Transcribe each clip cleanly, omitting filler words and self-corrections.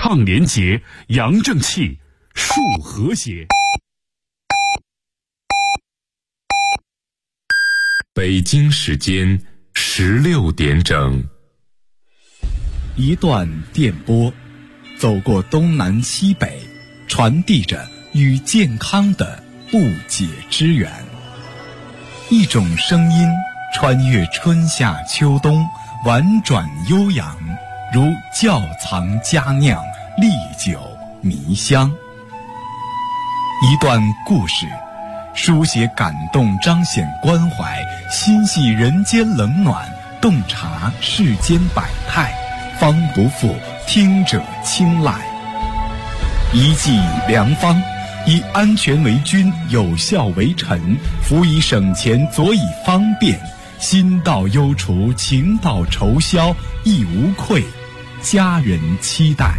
抗廉洁，扬正气，树和谐。 北京时间16点整。 一段电波，走过东南西北，传递着与健康的不解之缘。一种声音穿越春夏秋冬，婉转悠扬，如窖藏佳酿，历久弥香。一段故事，书写感动，彰显关怀，心系人间冷暖，洞察世间百态，方不负听者青睐。一剂良方，以安全为君，有效为臣，辅以省钱，佐以方便，心到忧除，情到愁消，亦无愧，家人期待。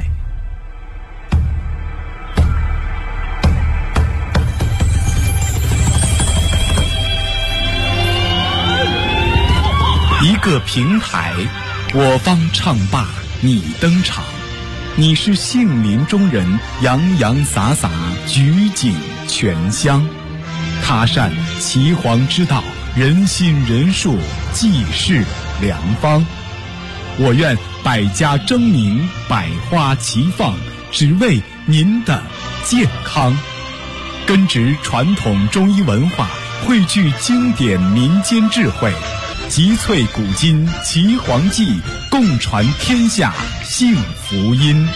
一个平台，我方唱罢你登场，你是杏林中人，洋洋洒洒，举景全香。他善岐黄之道，人心人术，济世良方。我愿百家争鸣，百花齐放，只为您的健康。根植传统中医文化，汇聚经典民间智慧，集萃古今岐黄记，共传天下幸福音。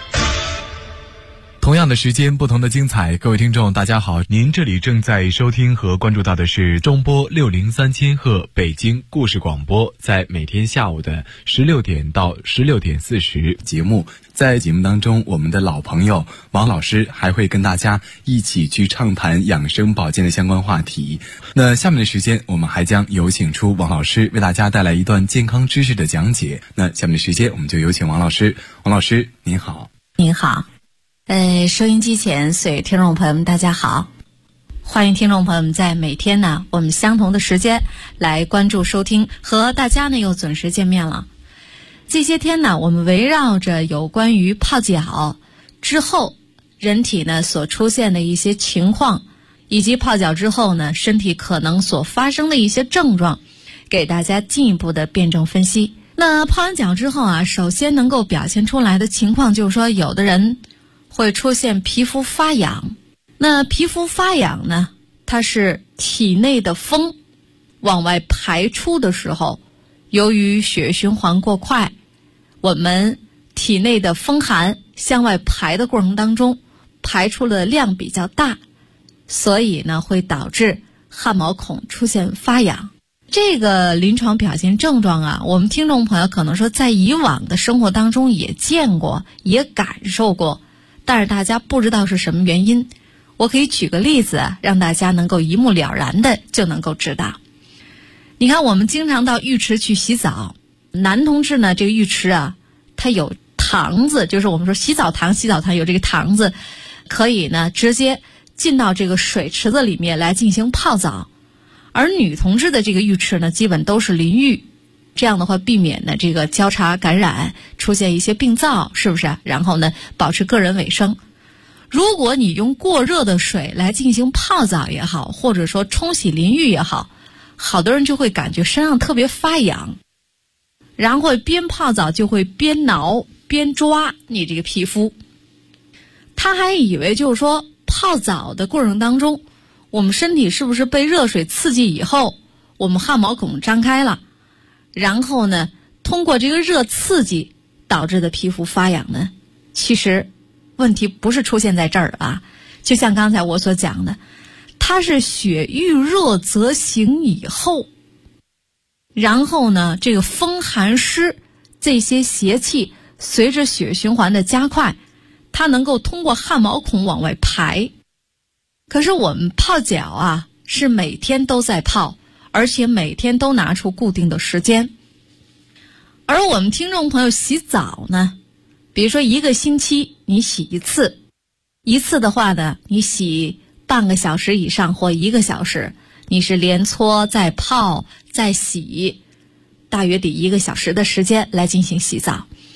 同样的时间，不同的精彩。各位听众大家好，您这里正在收听和关注到的是中波603千赫北京故事广播，在每天下午的16点到16点40节目。在节目当中，我们的老朋友王老师还会跟大家一起去畅谈养生保健的相关话题。那下面的时间，我们还将有请出王老师为大家带来一段健康知识的讲解。那下面的时间，我们就有请王老师。王老师您好。 您好。收音机前所有听众朋友们大家好，欢迎听众朋友们在每天呢我们相同的时间来关注收听，和大家呢又准时见面了。这些天呢，我们围绕着有关于泡脚之后人体呢所出现的一些情况，以及泡脚之后呢身体可能所发生的一些症状，给大家进一步的辩证分析。那泡完脚之后啊，首先能够表现出来的情况就是说，有的人会出现皮肤发痒。那皮肤发痒呢，它是体内的风往外排出的时候，由于血液循环过快，我们体内的风寒向外排的过程当中，排出的量比较大，所以呢会导致汗毛孔出现发痒。这个临床表现症状啊，我们听众朋友可能说在以往的生活当中也见过，也感受过，但是大家不知道是什么原因。我可以举个例子啊，让大家能够一目了然的就能够知道。你看，我们经常到浴池去洗澡，男同志呢，这个浴池啊，它有堂子，就是我们说洗澡堂有这个堂子，可以呢直接进到这个水池子里面来进行泡澡。而女同志的这个浴池呢，基本都是淋浴，这样的话避免呢这个交叉感染，出现一些病灶，是不是？然后呢保持个人卫生。如果你用过热的水来进行泡澡也好，或者说冲洗淋浴也好，好多人就会感觉身上特别发痒，然后边泡澡就会边挠边抓你这个皮肤。他还以为就是说泡澡的过程当中，我们身体是不是被热水刺激以后，我们汗毛孔张开了，然后呢通过这个热刺激导致的皮肤发痒呢？其实问题不是出现在这儿啊，就像刚才我所讲的，它是血遇热则行以后，然后呢这个风寒湿这些邪气随着血循环的加快，它能够通过汗毛孔往外排。可是我们泡脚啊，是每天都在泡，而且每天都拿出固定的时间。而我们听众朋友洗澡呢，比如说一个星期你洗一次，一次的话呢，你洗半个小时以上或1个小时，你是连搓再泡再洗，大约得1个小时的时间来进行洗澡。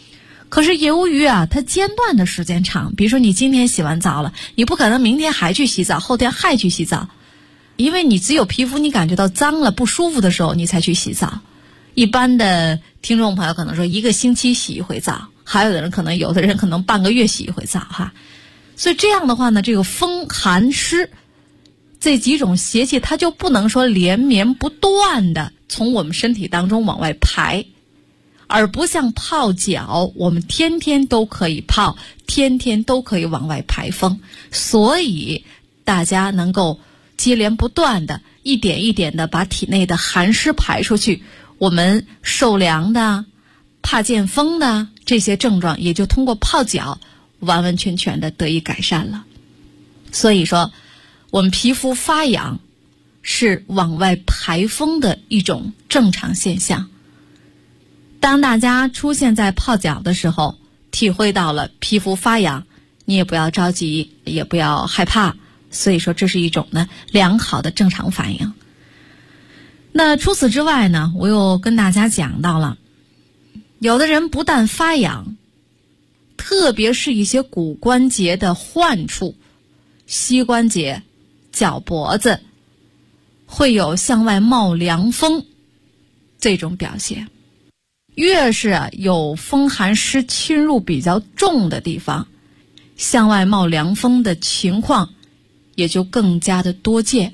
可是由于它间断的时间长，比如说你今天洗完澡了，你不可能明天还去洗澡，后天还去洗澡，因为你只有皮肤你感觉到脏了不舒服的时候你才去洗澡。一般的听众朋友可能说1个星期洗一回澡，还有的人可能半个月洗一回澡哈。所以这样的话呢，这个风寒湿这几种邪气它就不能说连绵不断的从我们身体当中往外排，而不像泡脚，我们天天都可以泡，天天都可以往外排风。所以大家能够接连不断的一点一点的把体内的寒湿排出去，我们受凉的、怕见风的这些症状也就通过泡脚完完全全的得以改善了。所以说我们皮肤发痒是往外排风的一种正常现象。当大家出现在泡脚的时候，体会到了皮肤发痒，你也不要着急，也不要害怕，所以说这是一种呢良好的正常反应。那除此之外呢，我又跟大家讲到了，有的人不但发痒，特别是一些骨关节的患处，膝关节、脚脖子会有向外冒凉风这种表现。越是有风寒湿侵入比较重的地方，向外冒凉风的情况也就更加的多见。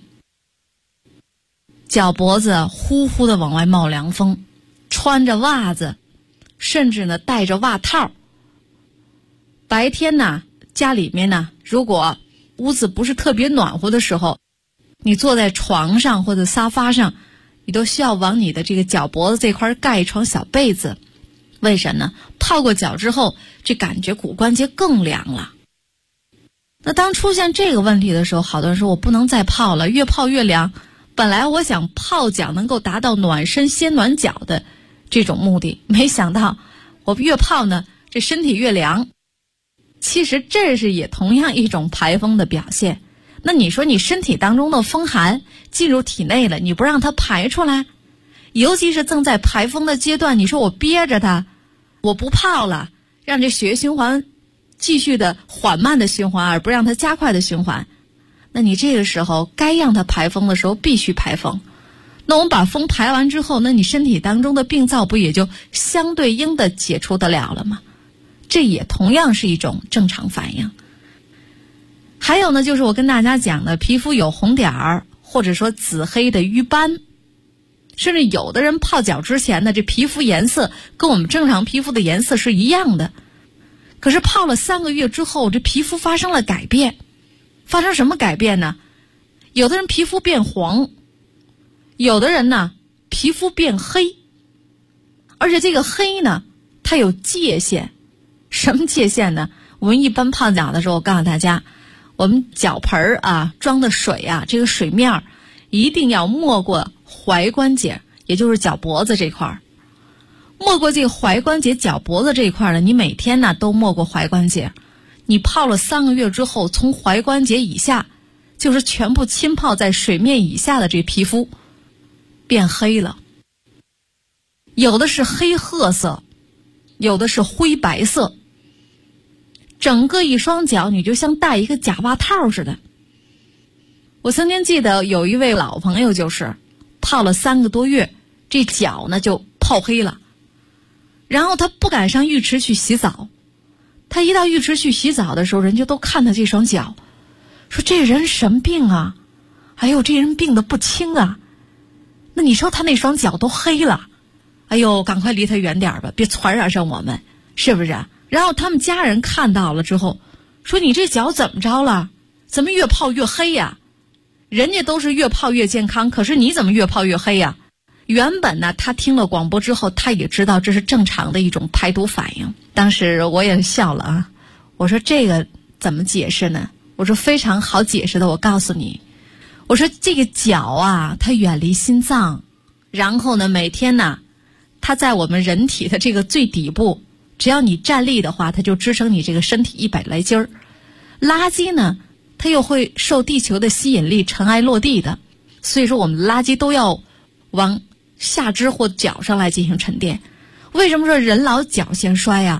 脚脖子呼呼的往外冒凉风，穿着袜子，甚至呢戴着袜套。白天呢，家里面呢，如果屋子不是特别暖和的时候，你坐在床上或者沙发上，你都需要往你的这个脚脖子这块盖一床小被子。为什么呢？泡过脚之后，这感觉骨关节更凉了。那当出现这个问题的时候，好多人说我不能再泡了，越泡越凉。本来我想泡脚能够达到暖身先暖脚的这种目的，没想到我越泡呢，这身体越凉。其实这是也同样一种排风的表现。那你说你身体当中的风寒进入体内了，你不让它排出来，尤其是正在排风的阶段，你说我憋着它，我不泡了，让这血液循环继续的缓慢的循环，而不让它加快的循环，那你这个时候该让它排风的时候必须排风。那我们把风排完之后，那你身体当中的病灶不也就相对应的解除得了了吗？这也同样是一种正常反应。还有呢，就是我跟大家讲的，皮肤有红点儿或者说紫黑的瘀斑，甚至有的人泡脚之前呢，这皮肤颜色跟我们正常皮肤的颜色是一样的，可是泡了3个月之后，这皮肤发生了改变。发生什么改变呢？有的人皮肤变黄，有的人呢皮肤变黑，而且这个黑呢它有界限。什么界限呢？我们一般泡脚的时候，我告诉大家，我们脚盆装的水这个水面一定要没过踝关节，也就是脚脖子这块。没过这个踝关节、脚脖子这一块呢，你每天呢都没过踝关节。你泡了3个月之后，从踝关节以下，就是全部浸泡在水面以下的这皮肤变黑了，有的是黑褐色，有的是灰白色，整个一双脚你就像戴一个假袜套似的。我曾经记得有一位老朋友，就是泡了3个多月，这脚呢就泡黑了，然后他不敢上浴池去洗澡。他一到浴池去洗澡的时候，人家都看他这双脚，说这人什么病啊？哎呦，这人病得不轻啊！那你说他那双脚都黑了，哎呦，赶快离他远点吧，别传染上我们，是不是？然后他们家人看到了之后，说你这脚怎么着了？怎么越泡越黑呀？人家都是越泡越健康，可是你怎么越泡越黑呀？原本呢，他听了广播之后，他也知道这是正常的一种排毒反应。当时我也笑了我说这个怎么解释呢？我说非常好解释的，我告诉你，我说这个脚它远离心脏，然后呢，每天呢，它在我们人体的这个最底部，只要你站立的话，它就支撑你这个身体100来斤儿。垃圾呢，它又会受地球的吸引力尘埃落地的，所以说我们垃圾都要往下肢或脚上来进行沉淀。为什么说人老脚先衰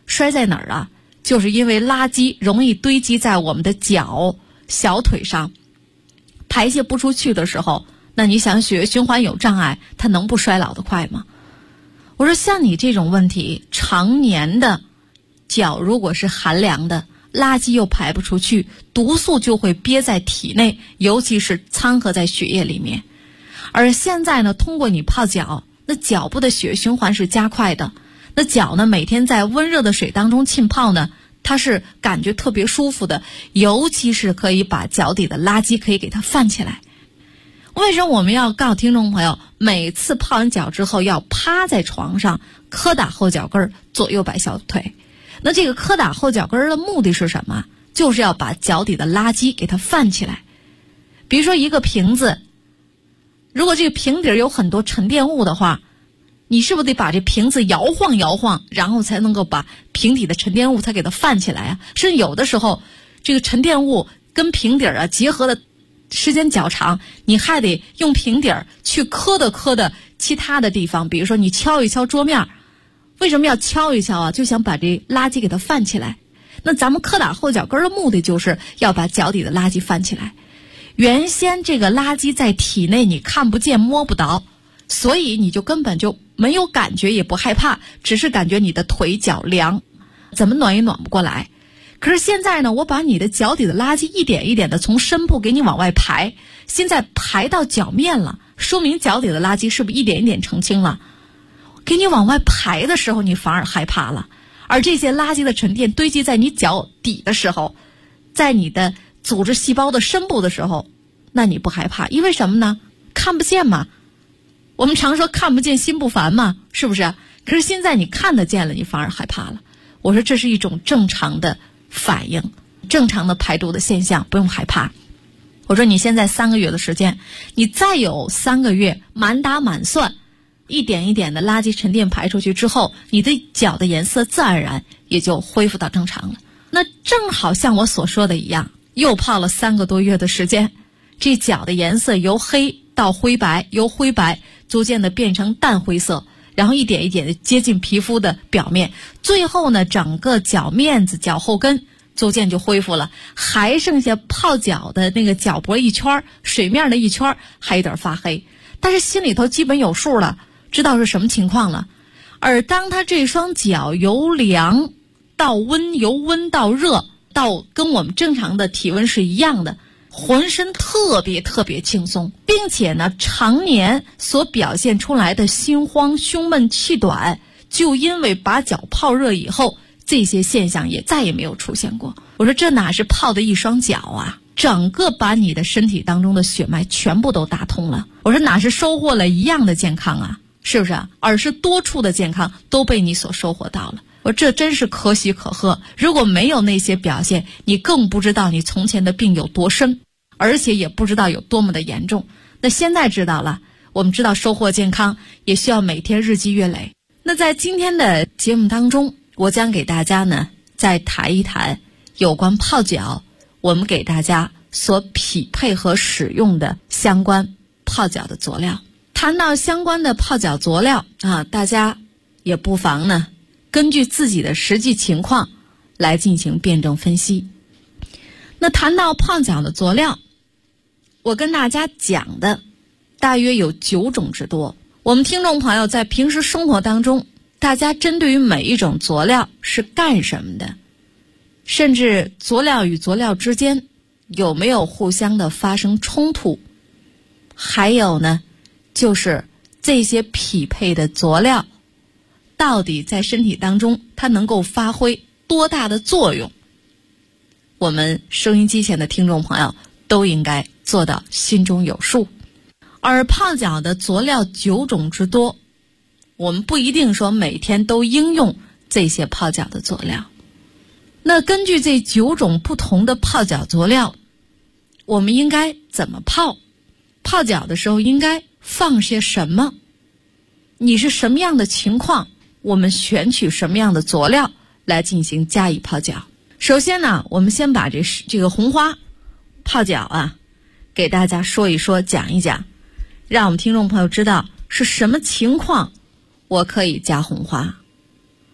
摔在哪儿啊？就是因为垃圾容易堆积在我们的脚、小腿上，排泄不出去的时候，那你想血液循环有障碍，它能不衰老得快吗？我说像你这种问题，常年的脚如果是寒凉的，垃圾又排不出去，毒素就会憋在体内，尤其是掺和在血液里面。而现在呢，通过你泡脚，那脚部的血液循环是加快的，那脚呢每天在温热的水当中浸泡呢，它是感觉特别舒服的，尤其是可以把脚底的垃圾可以给它泛起来。为什么我们要告诉听众朋友，每次泡完脚之后要趴在床上磕打后脚跟，左右摆小腿？那这个磕打后脚跟的目的是什么？就是要把脚底的垃圾给它泛起来。比如说一个瓶子，如果这个瓶底有很多沉淀物的话，你是不是得把这瓶子摇晃摇晃，然后才能够把瓶底的沉淀物才给它泛起来啊？甚至有的时候这个沉淀物跟瓶底结合的时间较长，你还得用瓶底去磕的其他的地方，比如说你敲一敲桌面。为什么要敲一敲啊？就想把这垃圾给它泛起来。那咱们磕打后脚跟的目的就是要把脚底的垃圾泛起来。原先这个垃圾在体内你看不见摸不着，所以你就根本就没有感觉，也不害怕，只是感觉你的腿脚凉，怎么暖也暖不过来。可是现在呢，我把你的脚底的垃圾一点一点的从深部给你往外排，现在排到脚面了，说明脚底的垃圾是不是一点一点澄清了？给你往外排的时候，你反而害怕了。而这些垃圾的沉淀堆积在你脚底的时候，在你的组织细胞的深部的时候，那你不害怕，因为什么呢？看不见嘛。我们常说看不见心不烦嘛，是不是？可是现在你看得见了，你反而害怕了。我说这是一种正常的反应，正常的排毒的现象，不用害怕。我说你现在3个月的时间，你再有3个月满打满算，一点一点的垃圾沉淀排出去之后，你的脚的颜色自然而然也就恢复到正常了。那正好像我所说的一样，又泡了3个多月的时间，这脚的颜色由黑到灰白，由灰白逐渐的变成淡灰色，然后一点一点的接近皮肤的表面，最后呢，整个脚面子、脚后跟逐渐就恢复了，还剩下泡脚的那个脚脖一圈，水面的一圈还有点发黑，但是心里头基本有数了，知道是什么情况了。而当他这双脚由凉到温，由温到热，到跟我们正常的体温是一样的，浑身特别特别轻松，并且呢，常年所表现出来的心慌、胸闷、气短，就因为把脚泡热以后，这些现象也再也没有出现过。我说这哪是泡的一双脚啊，整个把你的身体当中的血脉全部都打通了。我说哪是收获了一样的健康啊，是不是啊？而是多处的健康都被你所收获到了。我这真是可喜可贺，如果没有那些表现，你更不知道你从前的病有多深，而且也不知道有多么的严重。那现在知道了，我们知道收获健康也需要每天日积月累。那在今天的节目当中，我将给大家呢再谈一谈有关泡脚，我们给大家所匹配和使用的相关泡脚的佐料。谈到相关的泡脚佐料啊，大家也不妨呢根据自己的实际情况来进行辩证分析。那谈到泡脚的佐料，我跟大家讲的大约有9种之多。我们听众朋友在平时生活当中，大家针对于每一种佐料是干什么的，甚至佐料与佐料之间有没有互相的发生冲突，还有呢就是这些匹配的佐料到底在身体当中它能够发挥多大的作用，我们收音机前的听众朋友都应该做到心中有数。而泡脚的佐料9种之多，我们不一定说每天都应用这些泡脚的佐料。那根据这9种不同的泡脚佐料，我们应该怎么泡？泡脚的时候应该放些什么？你是什么样的情况，我们选取什么样的佐料来进行加以泡脚。首先呢，我们先把这个红花泡脚啊给大家说一说，讲一讲，让我们听众朋友知道是什么情况我可以加红花。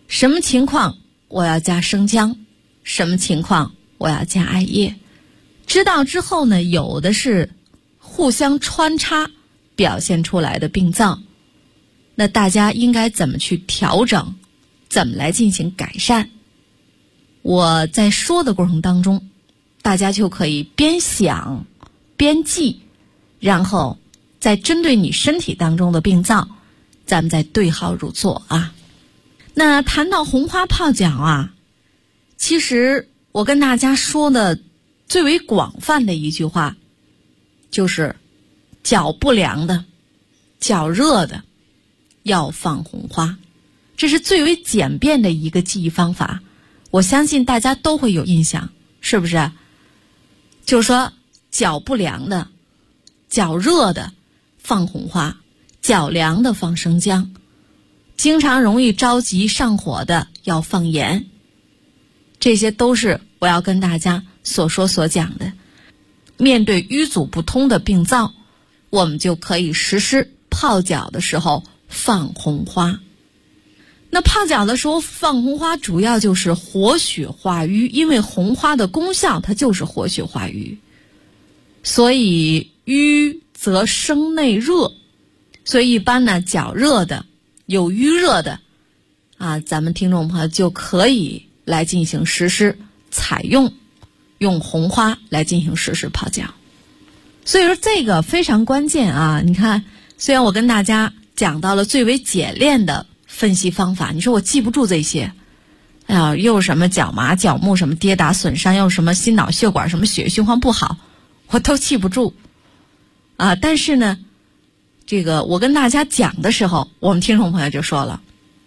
什么情况我要加生姜，什么情况我要加艾叶。知道之后呢，有的是互相穿插表现出来的病灶，那大家应该怎么去调整，怎么来进行改善？我在说的过程当中，大家就可以边想边记，然后再针对你身体当中的病灶，咱们再对号入座啊。那谈到红花泡脚啊，其实我跟大家说的最为广泛的一句话，就是脚不凉的、脚热的要放红花，这是最为简便的一个记忆方法，我相信大家都会有印象，是不是？就是说脚不凉的、脚热的放红花，脚凉的放生姜，经常容易着急上火的要放盐，这些都是我要跟大家所说所讲的。面对瘀阻不通的病灶，我们就可以实施泡脚的时候放红花。那泡脚的时候放红花主要就是活血化瘀，因为红花的功效它就是活血化瘀，所以瘀则生内热，所以一般呢脚热的有瘀热的啊，咱们听众朋友就可以来进行实施采用红花来进行实施泡脚。所以说这个非常关键啊！你看，虽然我跟大家讲到了最为简练的分析方法，你说我记不住这些，哎呀，又什么脚麻脚木什么跌打损伤，又什么心脑血管什么血液循环不好，我都记不住啊。但是呢，这个我跟大家讲的时候，我们听众朋友就说了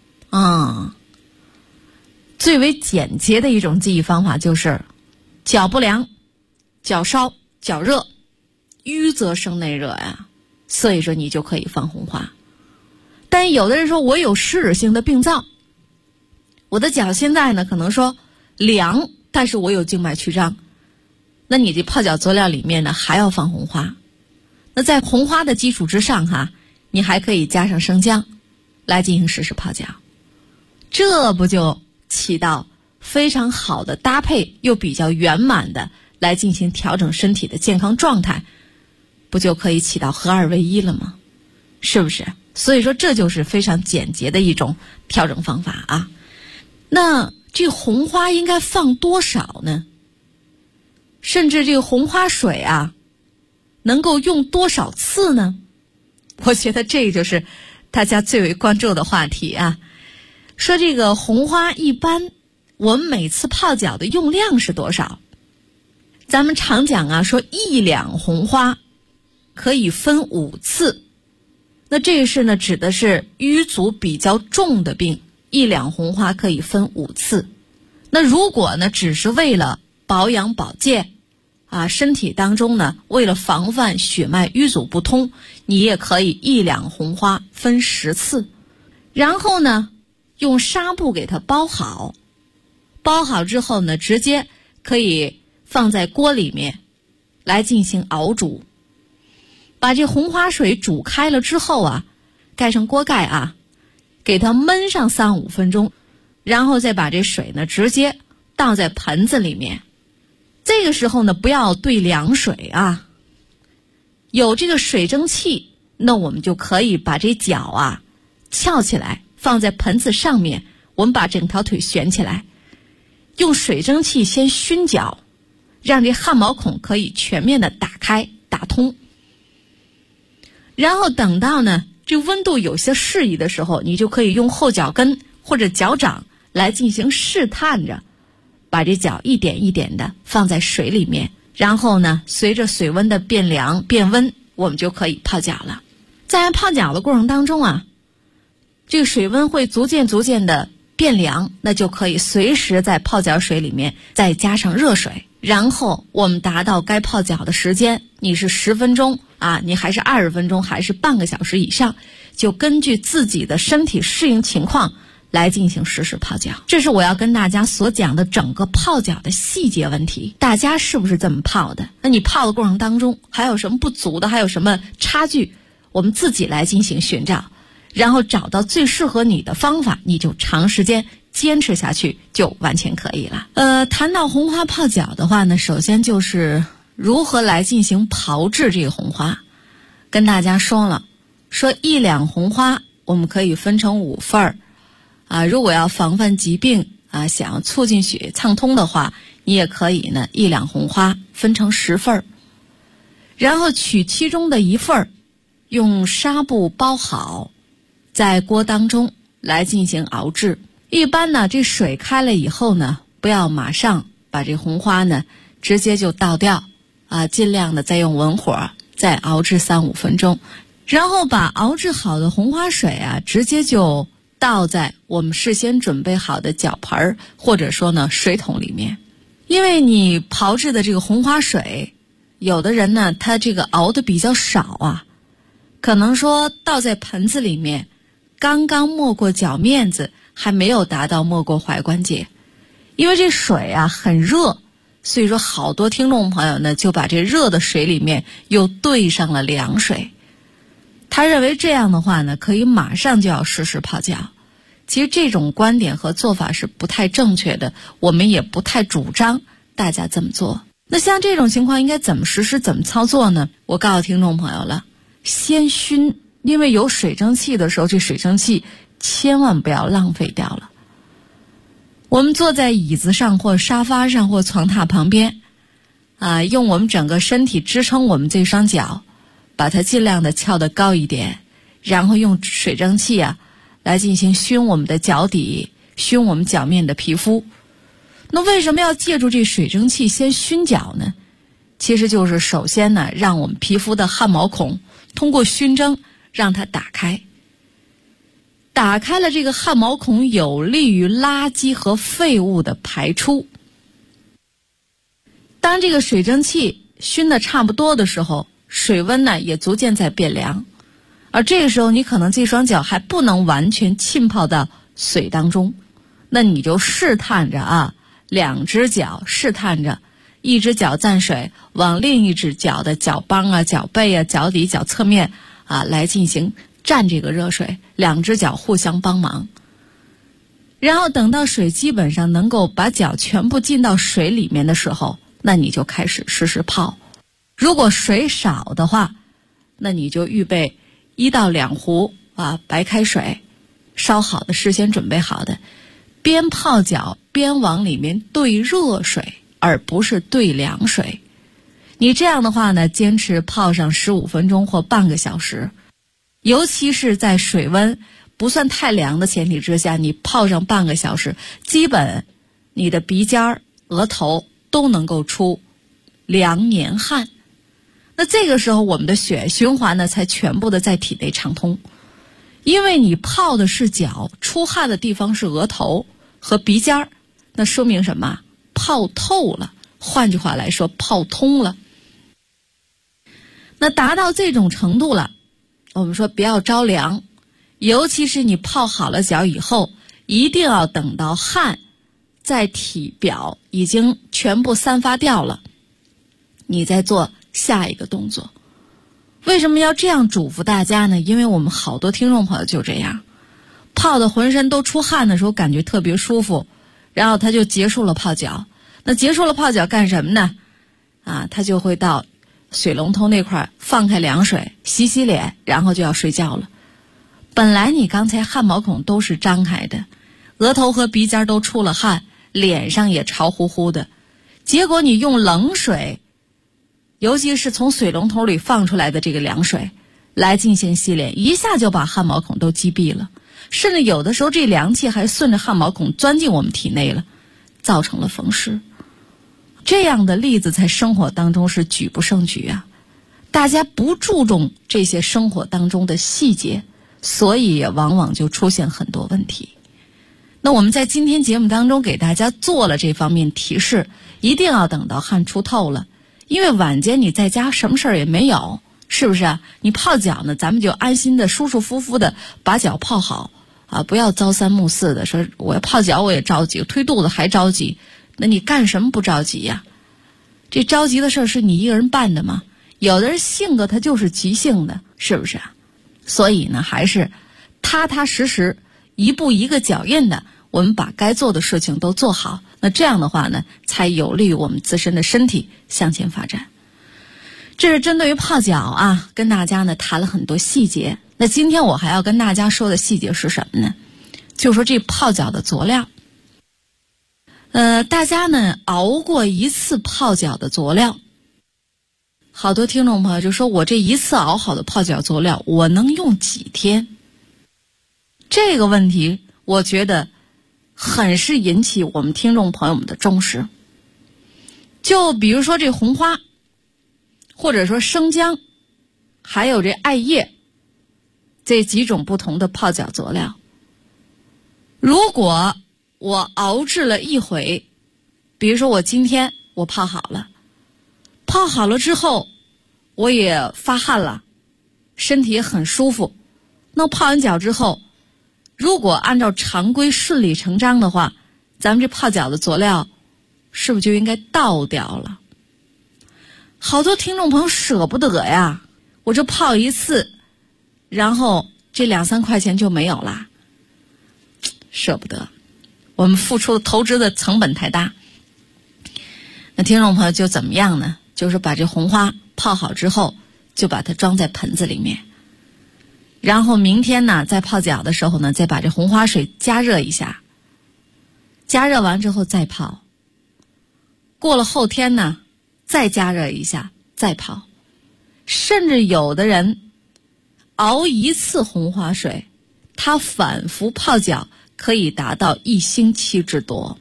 最为简洁的一种记忆方法就是脚不凉、脚烧、脚热，瘀则生内热呀，所以说你就可以放红花。但有的人说我有湿热性的病灶，我的脚现在呢可能说凉，但是我有静脉曲张，那你这泡脚佐料里面呢还要放红花。那在红花的基础之上你还可以加上生姜来进行实施泡脚，这不就起到非常好的搭配又比较圆满的来进行调整身体的健康状态，不就可以起到合二为一了吗？是不是？所以说这就是非常简洁的一种调整方法啊。那这个红花应该放多少呢？甚至这个红花水能够用多少次呢？我觉得这就是大家最为关注的话题啊。说这个红花一般我们每次泡脚的用量是多少？咱们常讲说1两红花可以分5次，那这个是呢指的是瘀阻比较重的病，1两红花可以分5次。那如果呢只是为了保养保健身体当中呢为了防范血脉瘀阻不通，你也可以1两红花分10次，然后呢用纱布给它包好，包好之后呢直接可以放在锅里面来进行熬煮。把这红花水煮开了之后盖上锅盖给它焖上3-5分钟，然后再把这水呢直接倒在盆子里面。这个时候呢不要兑凉水有这个水蒸气，那我们就可以把这脚翘起来放在盆子上面，我们把整条腿悬起来，用水蒸气先熏脚，让这汗毛孔可以全面的打开打通。然后等到呢这温度有些适宜的时候，你就可以用后脚跟或者脚掌来进行试探着把这脚一点一点的放在水里面，然后呢随着水温的变凉变温，我们就可以泡脚了。在泡脚的过程当中这个水温会逐渐的变凉，那就可以随时在泡脚水里面再加上热水，然后我们达到该泡脚的时间，你是10分钟你还是20分钟还是半个小时以上，就根据自己的身体适应情况来进行实施泡脚。这是我要跟大家所讲的整个泡脚的细节问题，大家是不是这么泡的？那你泡的过程当中还有什么不足的，还有什么差距，我们自己来进行寻找，然后找到最适合你的方法，你就长时间坚持下去就完全可以了。谈到红花泡脚的话呢，首先就是如何来进行炮制这个红花。跟大家说了，说1两红花我们可以分成5份儿如果要防范疾病想要促进血液畅通的话，你也可以呢1两红花分成10份儿，然后取其中的1份儿，用纱布包好，在锅当中来进行熬制。一般呢，这水开了以后呢，不要马上把这红花呢直接就倒掉尽量的再用文火再熬制3-5分钟，然后把熬制好的红花水直接就倒在我们事先准备好的脚盆或者说呢水桶里面。因为你炮制的这个红花水，有的人呢他这个熬的比较少可能说倒在盆子里面刚刚没过脚面子，还没有达到没过踝关节。因为这水很热，所以说好多听众朋友呢就把这热的水里面又兑上了凉水。他认为这样的话呢，可以马上就要实施泡脚。其实这种观点和做法是不太正确的，我们也不太主张大家这么做。那像这种情况应该怎么实施，怎么操作呢？我告诉听众朋友了，先熏，因为有水蒸气的时候，这水蒸气千万不要浪费掉了。我们坐在椅子上或沙发上或床榻旁边用我们整个身体支撑我们这双脚，把它尽量的翘得高一点，然后用水蒸气来进行熏我们的脚底，熏我们脚面的皮肤。那为什么要借助这水蒸气先熏脚呢？其实就是首先呢，让我们皮肤的汗毛孔通过熏蒸让它打开。打开了这个汗毛孔，有利于垃圾和废物的排出。当这个水蒸气熏得差不多的时候，水温呢也逐渐在变凉，而这个时候你可能这双脚还不能完全浸泡到水当中，那你就试探着2只脚试探着，一只脚蘸水往另一只脚的脚帮脚背脚底脚侧面来进行蘸这个热水，2只脚互相帮忙，然后等到水基本上能够把脚全部浸到水里面的时候，那你就开始实施泡。如果水少的话，那你就预备1到2壶白开水，烧好的事先准备好的，边泡脚边往里面兑热水，而不是兑凉水。你这样的话呢，坚持泡上15分钟或半个小时，尤其是在水温不算太凉的前提之下，你泡上半个小时，基本你的鼻尖额头都能够出凉年汗。那这个时候我们的血液循环呢才全部的在体内畅通。因为你泡的是脚，出汗的地方是额头和鼻尖，那说明什么？泡透了，换句话来说，泡通了。那达到这种程度了，我们说不要着凉，尤其是你泡好了脚以后，一定要等到汗在体表已经全部散发掉了，你再做下一个动作。为什么要这样嘱咐大家呢？因为我们好多听众朋友就这样，泡的浑身都出汗的时候感觉特别舒服，然后他就结束了泡脚。那结束了泡脚干什么呢？他就会到水龙头那块放开凉水洗洗脸，然后就要睡觉了。本来你刚才汗毛孔都是张开的，额头和鼻尖都出了汗，脸上也潮乎乎的，结果你用冷水，尤其是从水龙头里放出来的这个凉水来进行洗脸，一下就把汗毛孔都击毙了，甚至有的时候这凉气还顺着汗毛孔钻进我们体内了，造成了风湿。这样的例子在生活当中是举不胜举大家不注重这些生活当中的细节，所以也往往就出现很多问题。那我们在今天节目当中给大家做了这方面提示，一定要等到汗出透了，因为晚间你在家什么事儿也没有，是不是你泡脚呢，咱们就安心的舒舒服服的把脚泡好不要朝三暮四的说我要泡脚我也着急，推肚子还着急，那你干什么不着急呀？这着急的事儿是你一个人办的吗？有的人性格他就是急性的，是不是所以呢，还是踏踏实实一步一个脚印的我们把该做的事情都做好，那这样的话呢，才有利于我们自身的身体向前发展。这是针对于泡脚啊，跟大家呢谈了很多细节。那今天我还要跟大家说的细节是什么呢？就是说这泡脚的佐料。大家呢熬过一次泡脚的佐料，好多听众朋友就说，我这一次熬好的泡脚佐料，我能用几天？这个问题我觉得很是引起我们听众朋友们的重视。就比如说这红花，或者说生姜，还有这艾叶，这几种不同的泡脚佐料，如果我熬制了一回，比如说我今天我泡好了，泡好了之后我也发汗了，身体也很舒服，那泡完脚之后，如果按照常规顺理成章的话，咱们这泡脚的佐料是不是就应该倒掉了？好多听众朋友舍不得呀，我这泡一次，然后这2-3块钱就没有了，舍不得，我们付出投资的成本太大。那听众朋友就怎么样呢？就是把这红花泡好之后，就把它装在盆子里面，然后明天呢在泡脚的时候呢，再把这红花水加热一下，加热完之后再泡，过了后天呢再加热一下再泡，甚至有的人熬一次红花水，他反复泡脚可以达到1星期之多。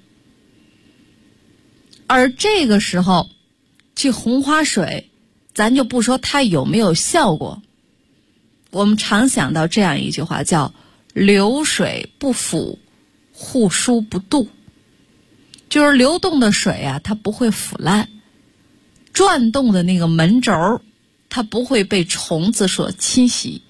而这个时候这红花水咱就不说它有没有效果，我们常想到这样一句话，叫流水不腐，户枢不蠹。就是流动的水啊，它不会腐烂，转动的那个门轴它不会被虫子所侵袭。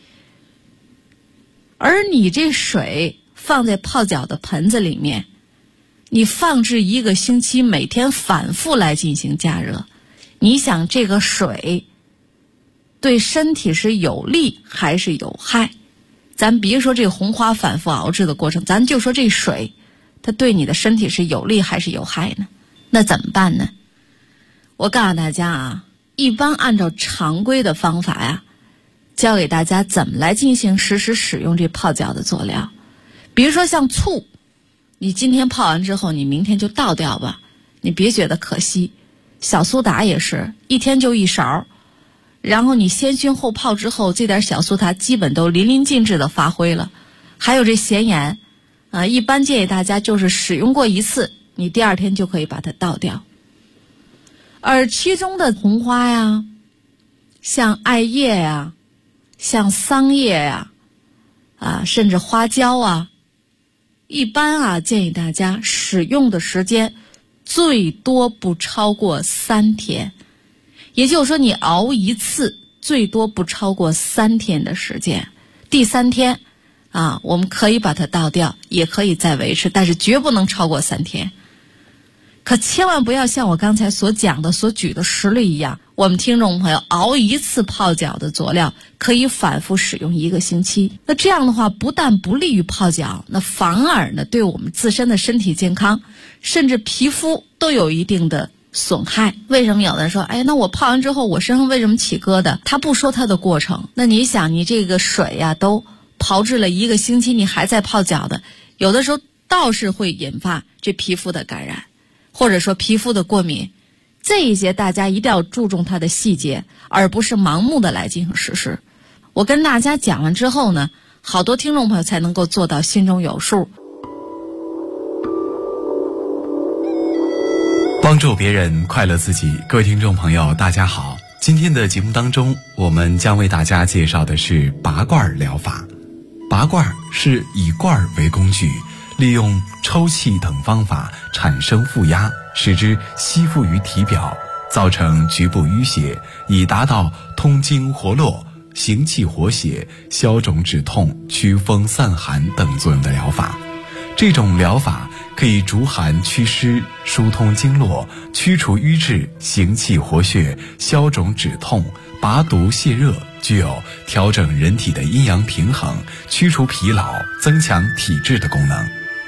而你这水放在泡脚的盆子里面，你放置1个星期，每天反复来进行加热，你想这个水对身体是有利还是有害？咱别说这个红花反复熬制的过程，咱就说这水它对你的身体是有利还是有害呢？那怎么办呢？我告诉大家啊，一般按照常规的方法呀，教给大家怎么来进行实时使用这泡脚的佐料。比如说像醋，你今天泡完之后，你明天就倒掉吧，你别觉得可惜。小苏打也是1天就1勺，然后你先熏后泡之后，这点小苏打基本都淋漓尽致的发挥了。还有这咸盐一般建议大家就是使用过一次，你第2天就可以把它倒掉。而其中的红花呀，像艾叶呀，像桑叶呀，甚至花椒啊，一般建议大家使用的时间最多不超过3天，也就是说你熬一次最多不超过3天的时间，第3天我们可以把它倒掉，也可以再维持，但是绝不能超过3天。可千万不要像我刚才所讲的所举的实例一样，我们听众朋友熬一次泡脚的佐料可以反复使用1个星期，那这样的话不但不利于泡脚，那反而呢对我们自身的身体健康甚至皮肤都有一定的损害。为什么有的人说，那我泡完之后我身上为什么起疙瘩？他不说他的过程，那你想你这个水呀都炮制了1个星期，你还在泡脚的，有的时候倒是会引发这皮肤的感染，或者说皮肤的过敏。这一些大家一定要注重它的细节，而不是盲目的来进行实施。我跟大家讲完之后呢，好多听众朋友才能够做到心中有数。 帮助别人，快乐自己。各位听众朋友大家好，今天的节目当中，我们将为大家介绍的是拔罐疗法。拔罐是以罐为工具，利用抽气等方法产生负压，使之吸附于体表，造成局部淤血，以达到通经活络、行气活血、消肿止痛、祛风散寒等作用的疗法。这种疗法可以逐寒祛湿、疏通经络、驱除瘀滞、行气活血、消肿止痛、拔毒泻热，具有调整人体的阴阳平衡、驱除疲劳、增强体质的功能。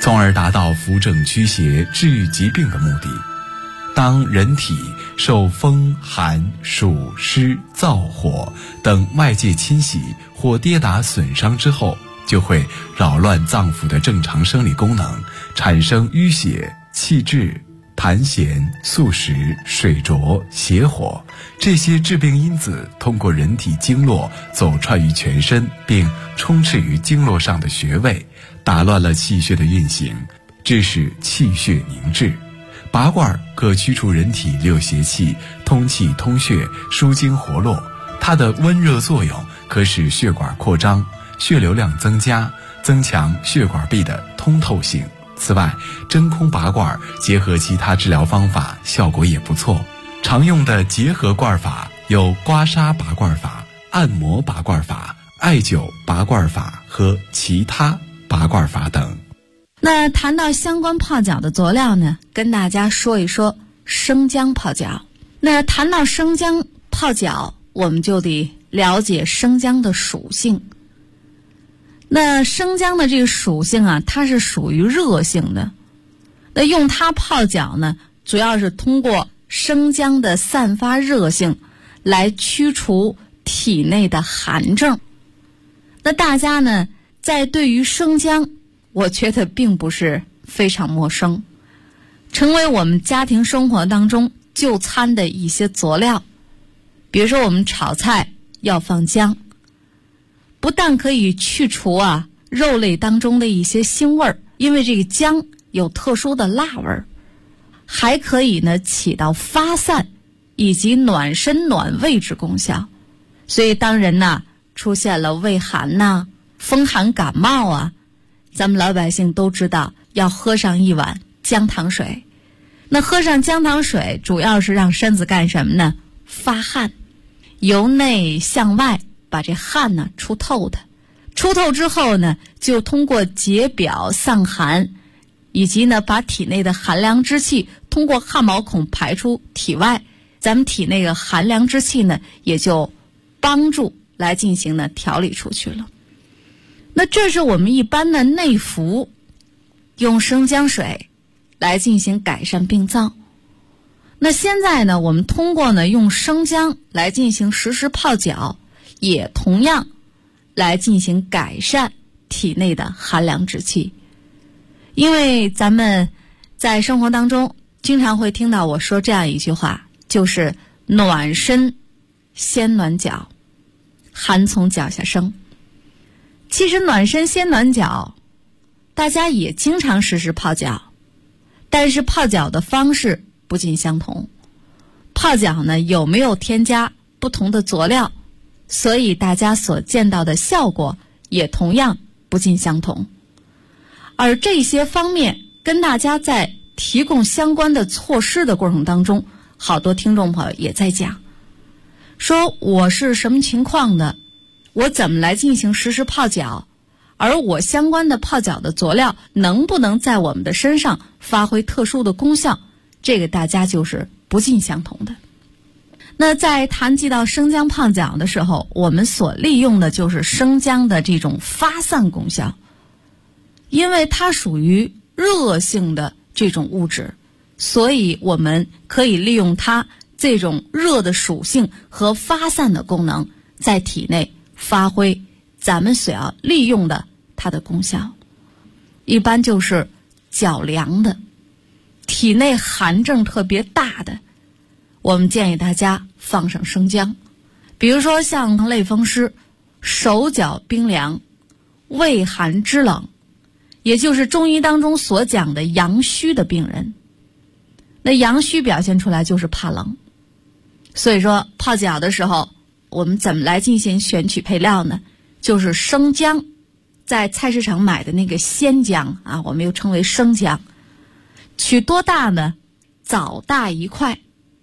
从而达到扶正驱邪、治愈疾病的目的。当人体受风、寒、暑、湿、燥、火等外界侵袭或跌打损伤之后，就会扰乱脏腑的正常生理功能，产生淤血、气滞、痰涎、宿食、水浊、邪火，这些致病因子通过人体经络走串于全身，并充斥于经络上的穴位，打乱了气血的运行，致使气血凝滞。拔罐可驱除人体六邪气，通气通血，舒经活络。它的温热作用可使血管扩张，血流量增加，增强血管壁的通透性。此外，真空拔罐结合其他治疗方法，效果也不错。常用的结合罐法有刮痧拔罐法、按摩拔罐法、艾灸拔罐法和其他拔罐法等。 那谈到相关泡脚的佐料呢，跟大家说一说生姜泡脚。那谈到生姜泡脚，我们就得了解生姜的属性。那生姜的这个属性啊，它是属于热性的。那用它泡脚呢，主要是通过生姜的散发热性来驱除体内的寒症。那大家呢，在对于生姜，我觉得并不是非常陌生，成为我们家庭生活当中就餐的一些佐料。比如说我们炒菜要放姜，不但可以去除肉类当中的一些腥味儿，因为这个姜有特殊的辣味儿，还可以呢起到发散以及暖身暖胃之功效。所以当人出现了胃寒风寒感冒咱们老百姓都知道要喝上一碗姜糖水。那喝上姜糖水主要是让身子干什么呢？发汗，由内向外把这汗出透它。出透之后呢，就通过解表散寒，以及呢把体内的寒凉之气通过汗毛孔排出体外，咱们体内的寒凉之气呢也就帮助来进行呢调理出去了。那这是我们一般的内服，用生姜水来进行改善病灶。那现在呢，我们通过呢用生姜来进行实时泡脚，也同样来进行改善体内的寒凉之气。因为咱们在生活当中经常会听到我说这样一句话，就是暖身先暖脚，寒从脚下生。其实暖身先暖脚，大家也经常实时泡脚，但是泡脚的方式不尽相同。泡脚呢有没有添加不同的佐料，所以大家所见到的效果也同样不尽相同。而这些方面跟大家在提供相关的措施的过程当中，好多听众朋友也在讲，说我是什么情况的，我怎么来进行实时泡脚，而我相关的泡脚的佐料能不能在我们的身上发挥特殊的功效，这个大家就是不尽相同的。那在谈及到生姜泡脚的时候，我们所利用的就是生姜的这种发散功效，因为它属于热性的这种物质，所以我们可以利用它这种热的属性和发散的功能，在体内发挥咱们所要利用的它的功效。一般就是脚凉的，体内寒症特别大的，我们建议大家放上生姜。比如说像类风湿、手脚冰凉、畏寒肢冷，也就是中医当中所讲的阳虚的病人。那阳虚表现出来就是怕冷，所以说泡脚的时候我们怎么来进行选取配料呢？就是生姜，在菜市场买的那个鲜姜我们又称为生姜，取多大呢？枣大一块。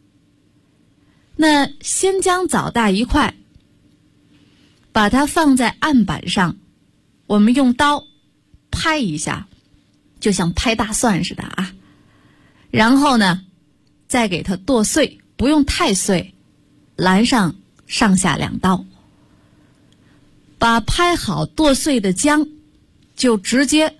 那鲜姜枣大一块，把它放在案板上，我们用刀拍一下，就像拍大蒜似的然后呢再给它剁碎，不用太碎，拦上上下2刀，把拍好剁碎的姜就直接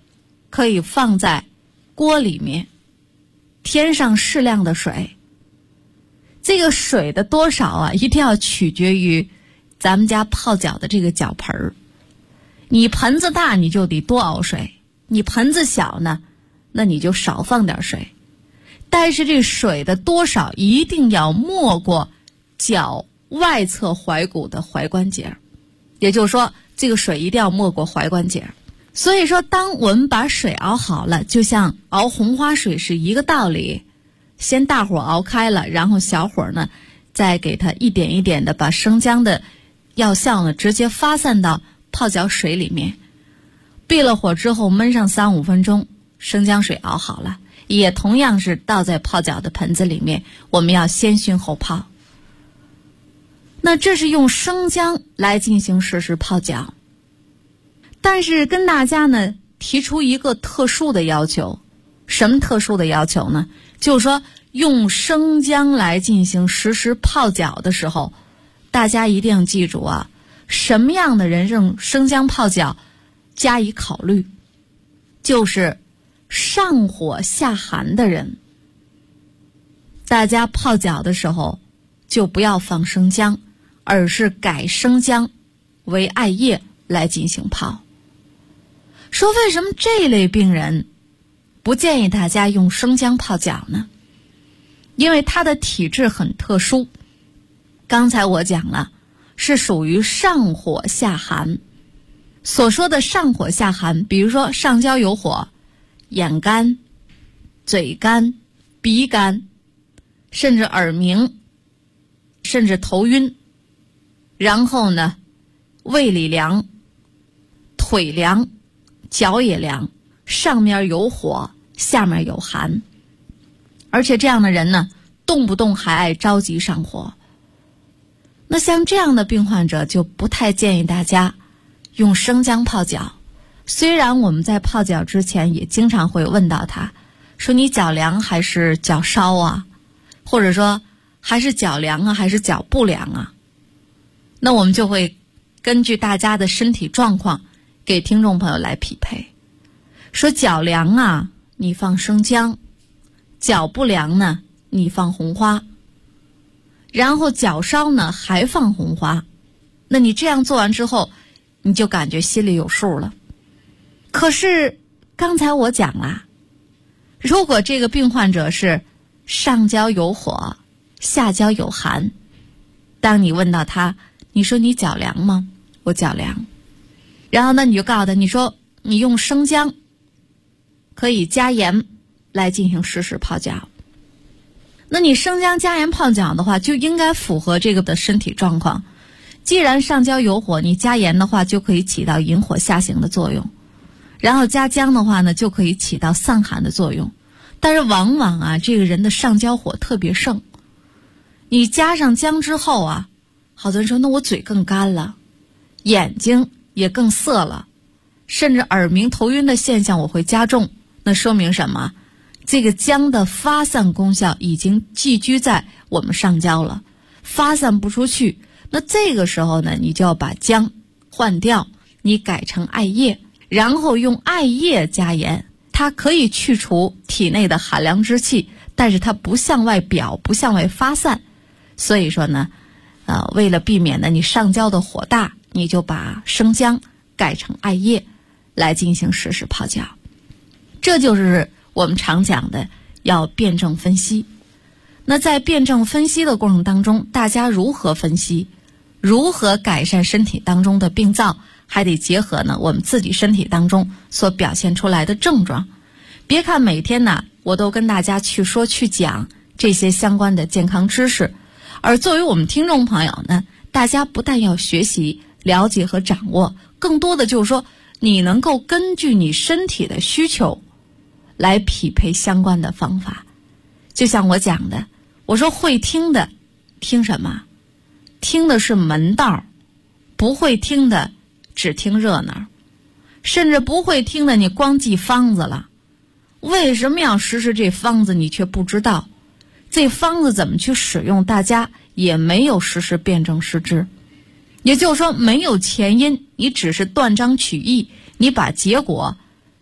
可以放在锅里面，添上适量的水。这个水的多少啊，一定要取决于咱们家泡脚的这个脚盆儿。你盆子大你就得多熬水，你盆子小呢，那你就少放点水。但是这水的多少一定要没过脚外侧踝骨的踝关节，也就是说这个水一定要没过踝关节。所以说当我们把水熬好了，就像熬红花水是一个道理，先大火熬开了，然后小火呢再给它一点一点的把生姜的药效呢直接发散到泡脚水里面。闭了火之后焖上3-5分钟，生姜水熬好了，也同样是倒在泡脚的盆子里面，我们要先熏后泡。那这是用生姜来进行实时泡脚，但是跟大家呢提出一个特殊的要求。什么特殊的要求呢？就是说用生姜来进行实时泡脚的时候，大家一定要记住啊，什么样的人用生姜泡脚加以考虑，就是上火下寒的人。大家泡脚的时候就不要放生姜，而是改生姜为艾叶来进行泡。说为什么这类病人不建议大家用生姜泡脚呢？因为他的体质很特殊，刚才我讲了，是属于上火下寒。所说的上火下寒，比如说上焦有火，眼干、嘴干、鼻干，甚至耳鸣，甚至头晕，然后呢胃里凉，腿凉，脚也凉，上面有火，下面有寒。而且这样的人呢，动不动还爱着急上火。那像这样的病患者就不太建议大家用生姜泡脚。虽然我们在泡脚之前也经常会问到他，说你脚凉还是脚烧啊？或者说还是脚凉啊，还是脚不凉啊？那我们就会根据大家的身体状况给听众朋友来匹配。说脚凉啊，你放生姜；脚不凉呢，你放红花；然后脚烧呢，还放红花。那你这样做完之后，你就感觉心里有数了。可是刚才我讲了，如果这个病患者是上焦有火，下焦有寒，当你问到他，你说你脚凉吗？我脚凉。然后呢，你就告诉他，你说你用生姜可以加盐来进行实时泡脚。那你生姜加盐泡脚的话，就应该符合这个的身体状况。既然上焦有火，你加盐的话就可以起到引火下行的作用，然后加姜的话呢，就可以起到散寒的作用。但是往往啊，这个人的上焦火特别盛，你加上姜之后啊，好多人说那我嘴更干了，眼睛也更涩了，甚至耳鸣头晕的现象我会加重。那说明什么？这个姜的发散功效已经寄居在我们上焦了，发散不出去。那这个时候呢，你就要把姜换掉，你改成艾叶，然后用艾叶加盐。它可以去除体内的寒凉之气，但是它不向外表，不向外发散。所以说呢，为了避免呢你上焦的火大，你就把生姜改成艾叶来进行实时泡脚。这就是我们常讲的要辩证分析。那在辩证分析的过程当中，大家如何分析，如何改善身体当中的病灶，还得结合呢我们自己身体当中所表现出来的症状。别看每天呢我都跟大家去说去讲这些相关的健康知识，而作为我们听众朋友呢，大家不但要学习了解和掌握，更多的就是说你能够根据你身体的需求来匹配相关的方法。就像我讲的，我说会听的听什么？听的是门道，不会听的只听热闹，甚至不会听的你光记方子了。为什么要实施这方子你却不知道？这方子怎么去使用，大家也没有实施辩证施知。也就是说没有前因，你只是断章取义，你把结果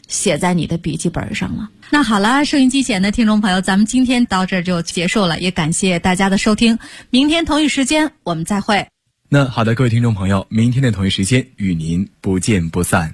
写在你的笔记本上了。那好了，收音机前的听众朋友，咱们今天到这儿就结束了，也感谢大家的收听。明天同一时间我们再会。 那好的，各位听众朋友，明天的同一时间与您不见不散。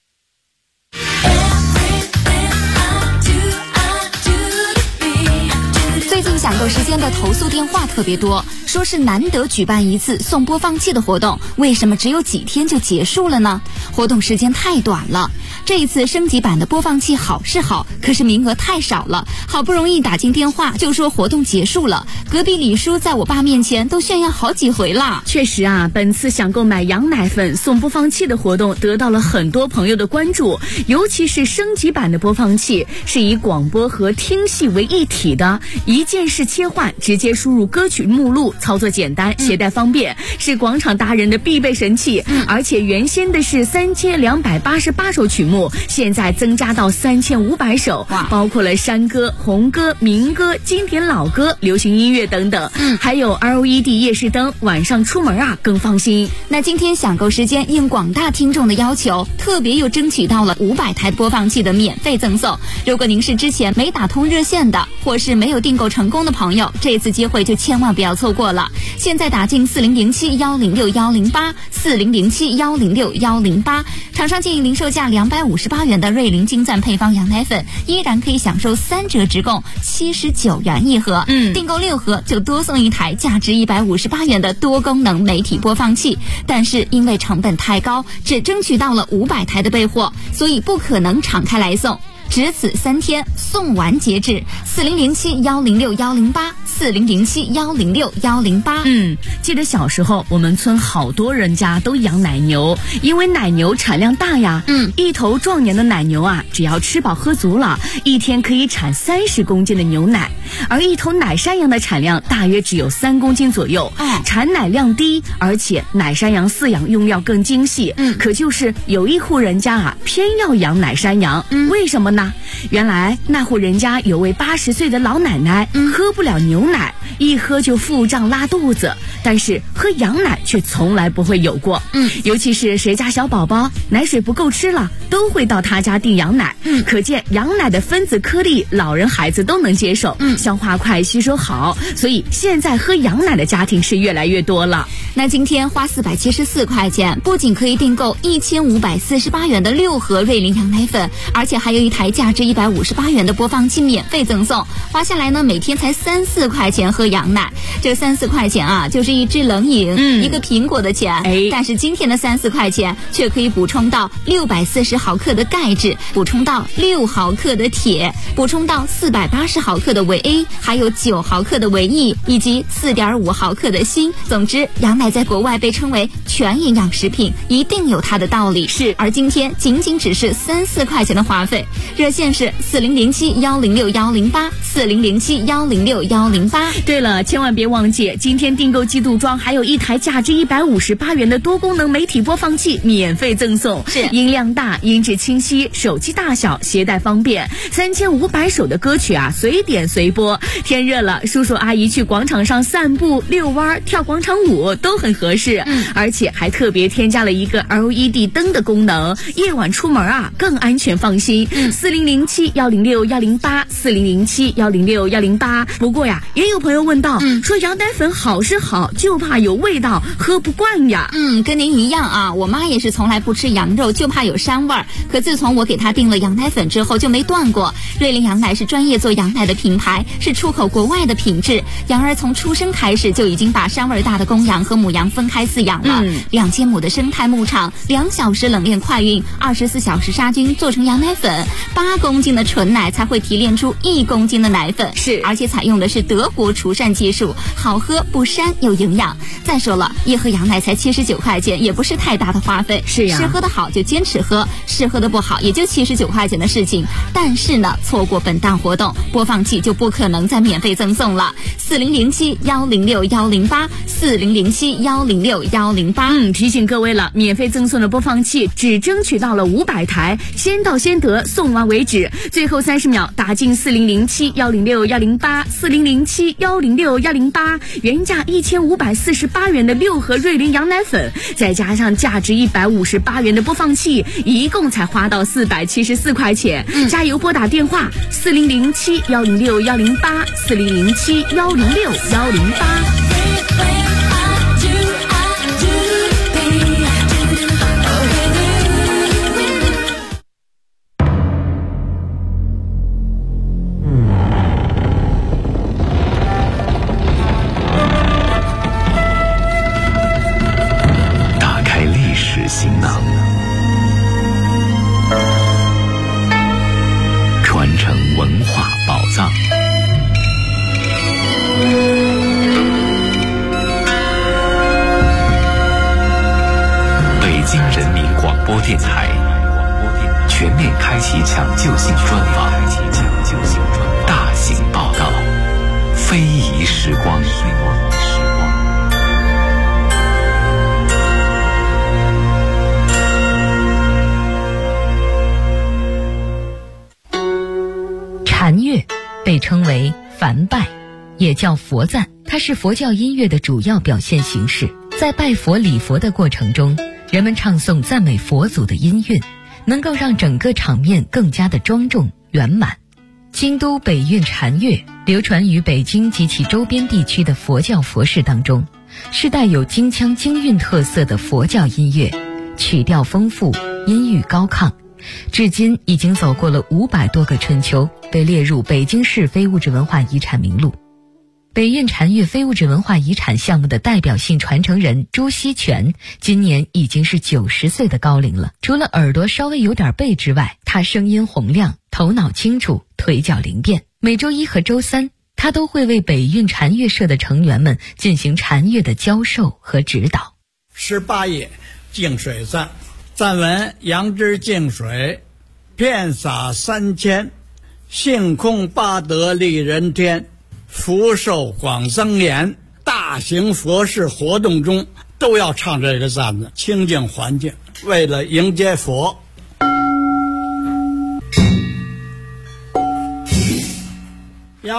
最近享购时间的投诉电话特别多，说是难得举办一次送播放器的活动，为什么只有几天就结束了呢？活动时间太短了。这一次升级版的播放器好是好，可是名额太少了，好不容易打进电话就说活动结束了。隔壁李叔在我爸面前都炫耀好几回了。 确实啊，本次想购买羊奶粉送播放器的活动得到了很多朋友的关注，尤其是升级版的播放器是以广播和听系为一体的，一键式切换，直接输入歌曲目录，操作简单，携带方便，是广场达人的必备神器。而且原先的是3288首曲目，现在增加到3500首，包括了山歌、红歌、民歌、经典老歌、流行音乐等等。还有 LED 夜视灯，晚上出门啊更放心。 那今天享购时间应广大听众的要求，特别又争取到了500台播放器的免费赠送。如果您是之前没打通热线的，或是没有订购成功的朋友，这次机会就千万不要错过了。现在打进4007106108 4007106108，厂商建议零售价258元的瑞麟金钻配方羊奶粉依然可以享受3折直供79元一盒。订购6盒就多送一台价值158元的多功能媒体播放器，但是因为成本太高，只争取到了500台的备货，所以不可能敞开来送。只此3天，送完截止。4007106108 4007106108。 记得小时候我们村好多人家都养奶牛，因为奶牛产量大呀。一头壮年的奶牛啊，只要吃饱喝足了，一天可以产30公斤的牛奶。而一头奶山羊的产量大约只有3公斤左右，产奶量低，而且奶山羊饲养用料更精细。可就是有一户人家啊，偏要养奶山羊，为什么呢？原来那户人家有位80岁的老奶奶，喝不了牛奶，一喝就腹胀拉肚子，但是喝羊奶却从来不会有过。尤其是谁家小宝宝奶水不够吃了，都会到他家订羊奶。可见羊奶的分子颗粒老人孩子都能接受，消化快，吸收好，所以现在喝羊奶的家庭是越来越多了。 那今天花474块钱，不仅可以订购1548元的6盒瑞麟羊奶粉，而且还有一台价值158元的播放器免费赠送。花下来呢，每天才3-4块钱喝羊奶，这3-4块钱啊，就是一支冷饮，一个苹果的钱。但是今天的3-4块钱却可以补充到640毫克的钙质，补充到6毫克的铁，补充到480毫克的维 A， 还有9毫克的维 E， 以及4.5毫克的锌。总之，羊奶在国外被称为全营养食品，一定有它的道理。 是， 而今天仅仅只是3-4块钱的花费。热线是4007106108 4007106108。 对了，千万别忘记，今天订购季度装还有一台价值158元的多功能媒体播放器免费赠送。 是， 音量大，音质清晰，手机大小，携带方便，3500首的歌曲啊，随点随播。天热了，叔叔阿姨去广场上散步、遛弯、跳广场舞都很合适。而且还特别添加了一个 LED 灯的功能，夜晚出门啊更安全放心。4007106108 4007106108。不过呀，也有朋友问到，说羊奶粉好是好，就怕有味道，喝不惯呀。 跟您一样啊，我妈也是从来不吃羊肉，就怕有膻味儿。可自从我给她订了羊奶粉之后，就没断过。瑞麟羊奶是专业做羊奶的品牌，是出口国外的品质。羊儿从出生开始就已经把膻味大的公羊和母羊分开饲养了。2000亩的生态牧场，2小时冷链快运，24小时杀菌，做成羊奶粉，8公斤的纯奶才会提炼出1公斤的奶粉。 是， 而且采用的是德国除膻技术，好喝不膻又营养。再说了，一盒羊奶才79块钱，也不是太大的花费。 是呀， 试喝的好就坚持喝，试喝的不好也就79块钱的事情。但是呢，错过本档活动，播放器就不可能再免费赠送了。4007106108 4007-106-108。 提醒各位了，免费赠送的播放器只争取到了500台，先到先得，送完为止。最后30秒打进4007-106-108，4007-106-108，原价1548元的6盒瑞麟羊奶粉，再加上价值158元的播放器，一共才花到474块钱。加油拨打电话4007-106-108，4007-106-108。 打开历史行囊，传承文化宝藏。北京人民广播电台全面开启抢救性专访，大型报告，非遗时光。 禅乐被称为梵拜，也叫佛赞，它是佛教音乐的主要表现形式。在拜佛礼佛的过程中，人们唱诵赞美佛祖的音韵，能够让整个场面更加的庄重圆满。京都北韵禅乐流传于北京及其周边地区的佛教佛事当中，是带有京腔京韵特色的佛教音乐，曲调丰富，音域高亢，至今已经走过了500多个春秋，被列入北京市非物质文化遗产名录。北韵禅乐非物质文化遗产项目的代表性传承人朱锡全今年已经是90岁的高龄了。除了耳朵稍微有点背之外，他声音洪亮，头脑清楚，腿脚灵便。每周1和周3，他都会为北韵禅乐社的成员们进行禅乐的教授和指导。 18页净水赞，赞文：杨枝净水，遍洒3000，性空八德利人天，福寿广增延。大型佛事活动中都要唱这个赞子，清净环境，为了迎接佛。呀，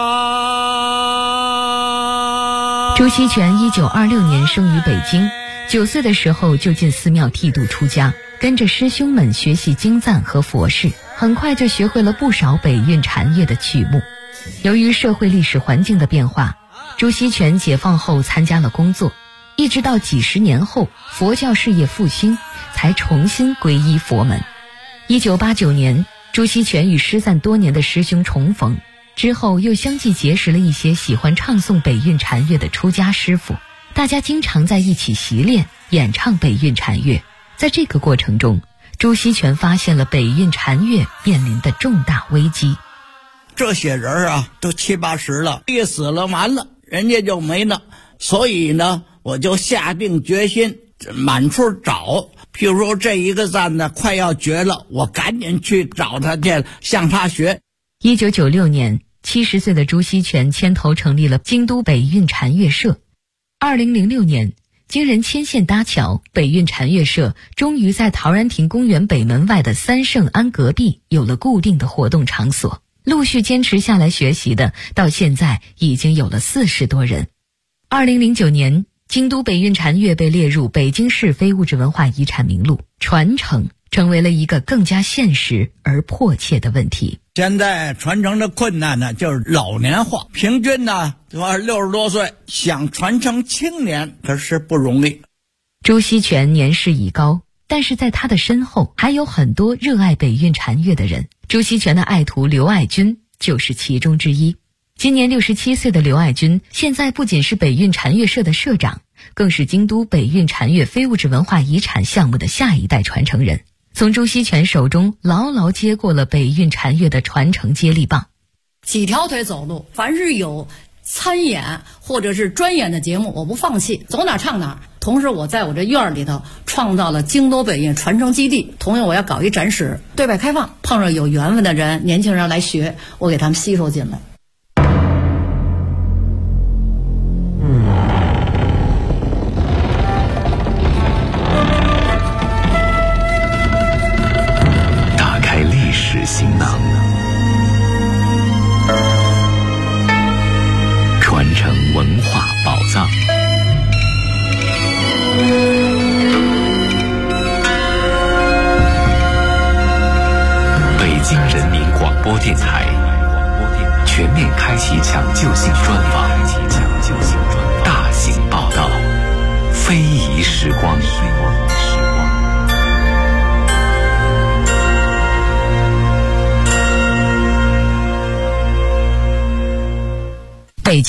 朱锡全1926年生于北京，9岁的时候就进寺庙剃度出家，跟着师兄们学习经赞和佛事，很快就学会了不少北韵禅乐的曲目。由于社会历史环境的变化，朱锡全解放后参加了工作，一直到几十年后佛教事业复兴，才重新皈依佛门。1989年，朱锡全与失散多年的师兄重逢，之后又相继结识了一些喜欢唱诵北韵禅乐的出家师傅，大家经常在一起习练演唱北韵禅乐。在这个过程中，朱锡全发现了北韵禅乐面临的重大危机。 这些人啊，都70、80了，一死了完了，人家就没了。所以呢，我就下定决心满处找。譬如说这一个赞呢快要绝了，我赶紧去找他去，向他学。 1996年，70岁的朱锡全牵头成立了京都北韵禅乐社。2006年，经人牵线搭桥，北韵禅乐社终于在陶然亭公园北门外的三圣庵隔壁有了固定的活动场所。陆续坚持下来学习的，到现在已经有了40多人。2009年，京都北韵禅乐被列入北京市非物质文化遗产名录，传承成为了一个更加现实而迫切的问题。 现在传承的困难呢，就是老年化，平均呢60多岁，想传承青年可是不容易。 朱锡全年事已高，但是在他的身后还有很多热爱北韵禅乐的人。朱锡全的爱徒刘爱军就是其中之一。今年67岁的刘爱军，现在不仅是北韵禅乐社的社长，更是京都北韵禅乐非物质文化遗产项目的下一代传承人，从朱锡全手中牢牢接过了北韵禅乐的传承接力棒。 几条腿走路，凡是有参演或者是专演的节目，我不放弃，走哪唱哪。同时我在我这院里头创造了京都北韵传承基地，同样我要搞一展示，对外开放，碰上有缘分的人，年轻人来学，我给他们吸收进来。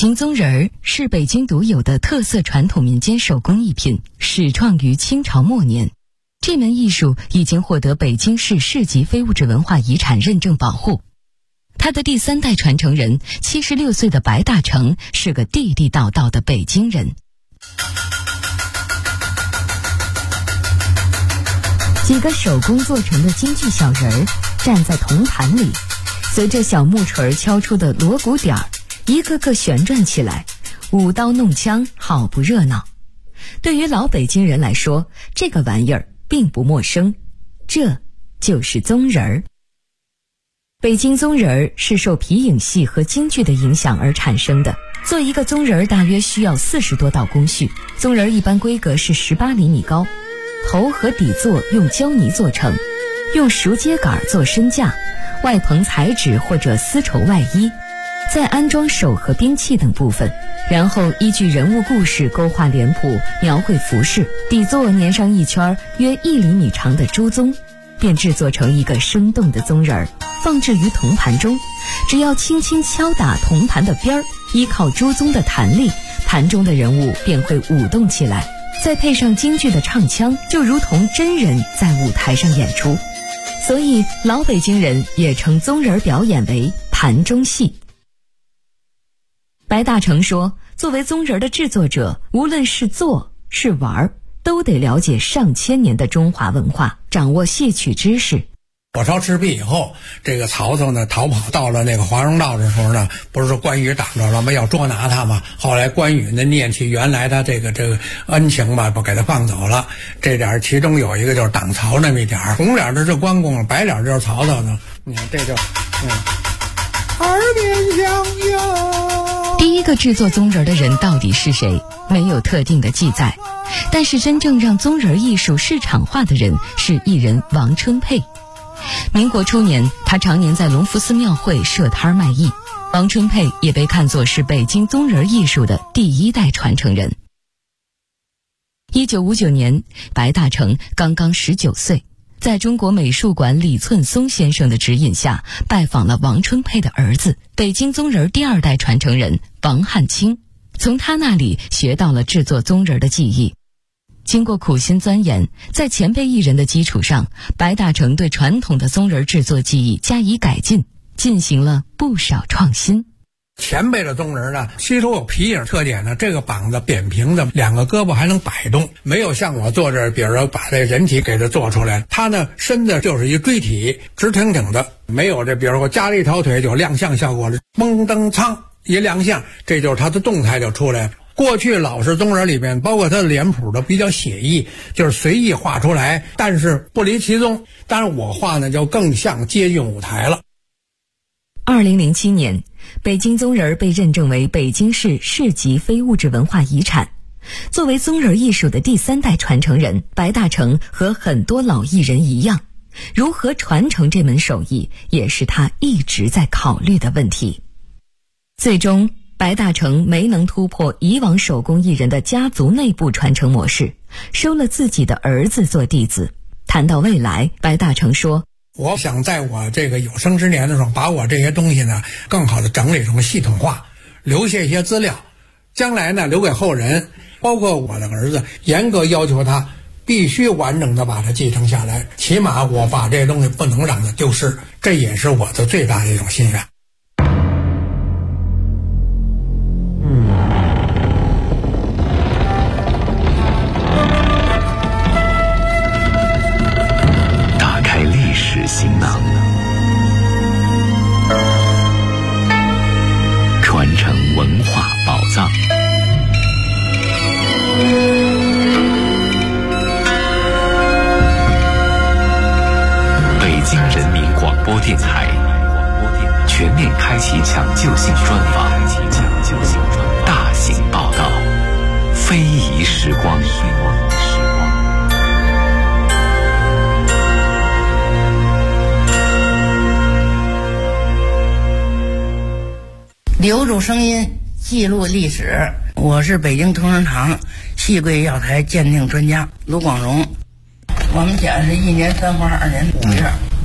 京棕人儿是北京独有的特色传统民间手工艺品，始创于清朝末年。这门艺术已经获得北京市市级非物质文化遗产认证保护。他的第3代传承人76岁的白大成是个地地道道的北京人。几个手工做成的京剧小人儿站在铜盘里，随着小木锤敲出的锣鼓点儿，一个个旋转起来，舞刀弄枪，好不热闹。对于老北京人来说，这个玩意儿并不陌生，这就是棕人儿。北京棕人儿是受皮影戏和京剧的影响而产生的。做一个棕人儿大约需要40多道工序。棕人儿一般规格是18厘米高，头和底座用胶泥做成，用熟秸秆做身架，外棚彩纸或者丝绸外衣，再安装手和兵器等部分，然后依据人物故事勾画脸谱，描绘服饰，底座粘上一圈约1厘米长的猪鬃，便制作成一个生动的棕人儿，放置于铜盘中。只要轻轻敲打铜盘的边儿，依靠猪鬃的弹力，盘中的人物便会舞动起来，再配上京剧的唱腔，就如同真人在舞台上演出。所以老北京人也称棕人表演为盘中戏。白大成说，作为棕人的制作者，无论是做是玩，都得了解上千年的中华文化，掌握戏曲知识。 火烧赤壁以后，这个曹操呢逃跑到了那个华容道的时候呢，不是说关羽挡着了吗？要捉拿他嘛。后来关羽呢念起原来他这个恩情吧，不给他放走了。这点其中有一个就是挡曹那么一点，红脸的是关公，白脸就是曹操呢。你看这就耳边响哟。 第一个制作棕人的人到底是谁？没有特定的记载。但是真正让棕人艺术市场化的人是艺人王春佩。民国初年，他常年在隆福寺庙会设摊卖艺。王春佩也被看作是北京棕人艺术的第1代传承人。1959年，白大成刚刚19岁，在中国美术馆李寸松先生的指引下，拜访了王春佩的儿子，北京棕人第2代传承人王汉卿，从他那里学到了制作棕人的技艺。经过苦心钻研，在前辈艺人的基础上，白大成对传统的棕人制作技艺加以改进，进行了不少创新。 前辈的棕人呢，吸收有皮影特点呢，这个膀子扁平的，2个胳膊还能摆动，没有像我坐这儿，比如说把这人体给它做出来。他呢，身子就是一锥体，直挺挺的，没有这，比如说加了一条腿就亮相效果了，蒙登苍一亮相，这就是他的动态就出来了。过去老式棕人里面，包括他的脸谱都比较写意，就是随意画出来，但是不离其宗。当然我画呢就更像接近舞台了。 2007年，北京棕人被认证为北京市市级非物质文化遗产。作为棕人艺术的第3代传承人，白大成和很多老艺人一样，如何传承这门手艺，也是他一直在考虑的问题。最终白大成没能突破以往手工艺人的家族内部传承模式，收了自己的儿子做弟子。谈到未来，白大成说， 我想在我这个有生之年的时候，把我这些东西呢更好的整理成系统化，留下一些资料，将来呢留给后人，包括我的儿子，严格要求他必须完整的把它继承下来，起码我把这些东西不能让它丢失，这也是我的最大的一种心愿。 行囊，传承文化宝藏。北京人民广播电台全面开启抢救性专访，大型报道，非遗时光。 留住声音，记录历史。我是北京同仁堂戏柜药材鉴定专家卢广荣。我们家是1年3花2年5月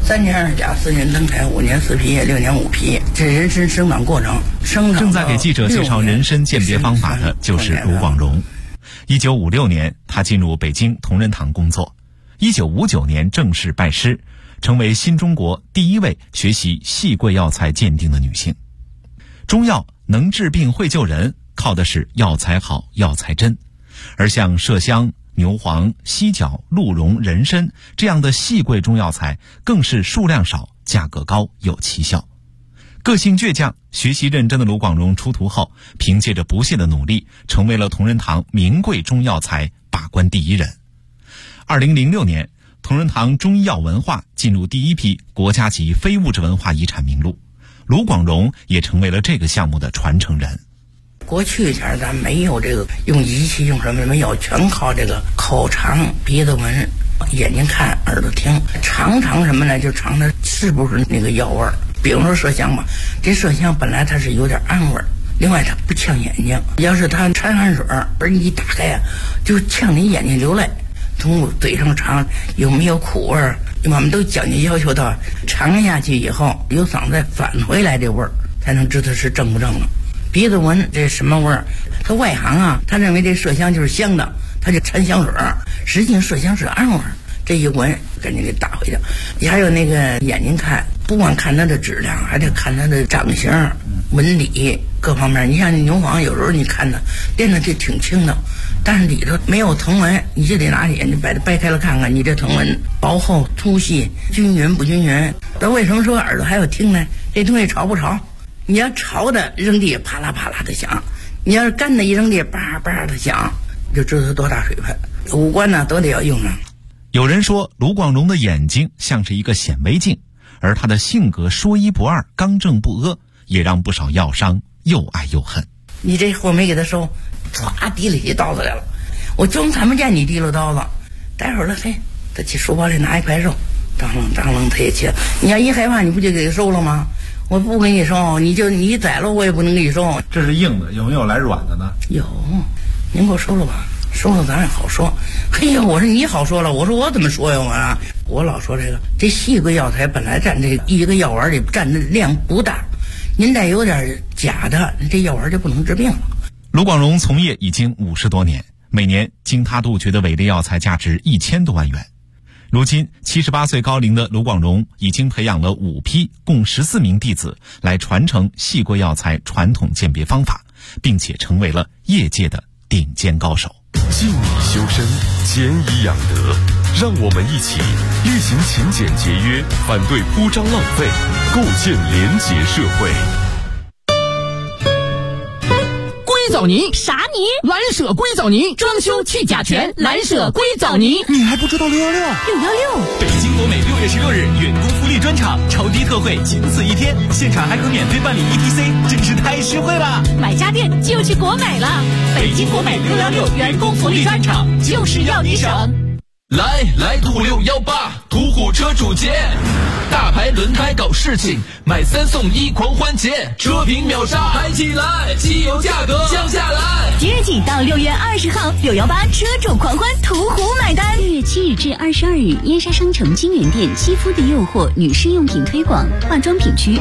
3年2甲，4年登台，5年4批，6年5批，这人参生长过程。 正在给记者介绍人参鉴别方法的就是卢广荣。1956年，他进入北京同仁堂工作。1959年正式拜师，成为新中国第一位学习细桂药材鉴定的女性。中药能治病会救人，靠的是药材好、药材真。而像麝香、牛黄、犀角、鹿茸、人参这样的细桂中药材，更是数量少、价格高、有奇效。个性倔强、学习认真的卢广荣出徒后，凭借着不懈的努力，成为了同仁堂名贵中药材把关第一人。2006年，同仁堂中医药文化进入第一批国家级非物质文化遗产名录，卢广荣也成为了这个项目的传承人。 过去前咱没有这个用仪器用什么没有，全靠这个口尝、鼻子闻、眼睛看、耳朵听，尝什么呢？就尝它是不是那个药味儿。比如说麝香吧，这麝香本来它是有点暗味儿，另外它不呛眼睛。要是它掺汗水，而你一打开呀，就呛你眼睛流泪。从嘴上尝有没有苦味儿，我们都讲究要求到尝下去以后，由嗓子返回来这味儿，才能知道是正不正了。鼻子闻这什么味儿？他外行啊，他认为这麝香就是香的，他就掺香水儿，实际上麝香是暗味儿。这一闻，赶紧给打回去。你还有那个眼睛看，不光看它的质量，还得看它的长相、纹理各方面。你像牛黄，有时候你看它练的就挺轻的，但是里头没有藤纹，你就得拿眼睛把它掰开了看看，你这藤纹薄厚、粗细、均匀不均匀。那为什么说耳朵还要听呢？这东西潮不潮？你要潮的扔地啪啦啪啦的响，你要是干的一扔地叭叭的响，就知道多大水分。五官呢都得要用上。 有人说卢广荣的眼睛像是一个显微镜，而他的性格说一不二、刚正不阿，也让不少药商又爱又恨。 你这货没给他收，唰提了起刀子来了，我装看不见你提了刀子。待会儿了，嘿，他去书包里拿一块肉，当啷他也切。你要一害怕，你不就给他收了吗？我不给你收，你宰了我也不能给你收。 这是硬的，有没有来软的呢？ 有，您给我收了吧。收了咱也好说。嘿呀，我说你好说了，我说我怎么说呀？我老说这细桂药材本来占这一个药丸里占的量不大，您再有点假的，这药丸就不能治病了。 卢广荣从业已经50多年，每年经他杜绝的伪劣药材价值1000多万元。如今78岁高龄的卢广荣已经培养了5批共14名弟子来传承细桂药材传统鉴别方法，并且成为了业界的顶尖高手。 静以修身，俭以养德，让我们一起厉行勤俭节约，反对铺张浪费，构建廉洁社会。 硅藻泥啥泥？ 蓝舍硅藻泥，装修去甲醛，蓝舍硅藻泥。 你还不知道616？616， 北京国美6月16日员工福利专场，超低特惠，仅此一天，现场还可免费办理 ETC， 真是太实惠了！ 买家电就去国美了。 北京国美616员工福利专场，就是要你省。来途618，途虎车主节，大牌轮胎搞事情，买3送1狂欢节，车评秒杀，嗨起来，机油价格降下来。 即日起到6月20号，618车主狂欢，途虎买单。 6月7日至22日，燕莎商城金源店肌肤的诱惑女士用品推广化妆品区。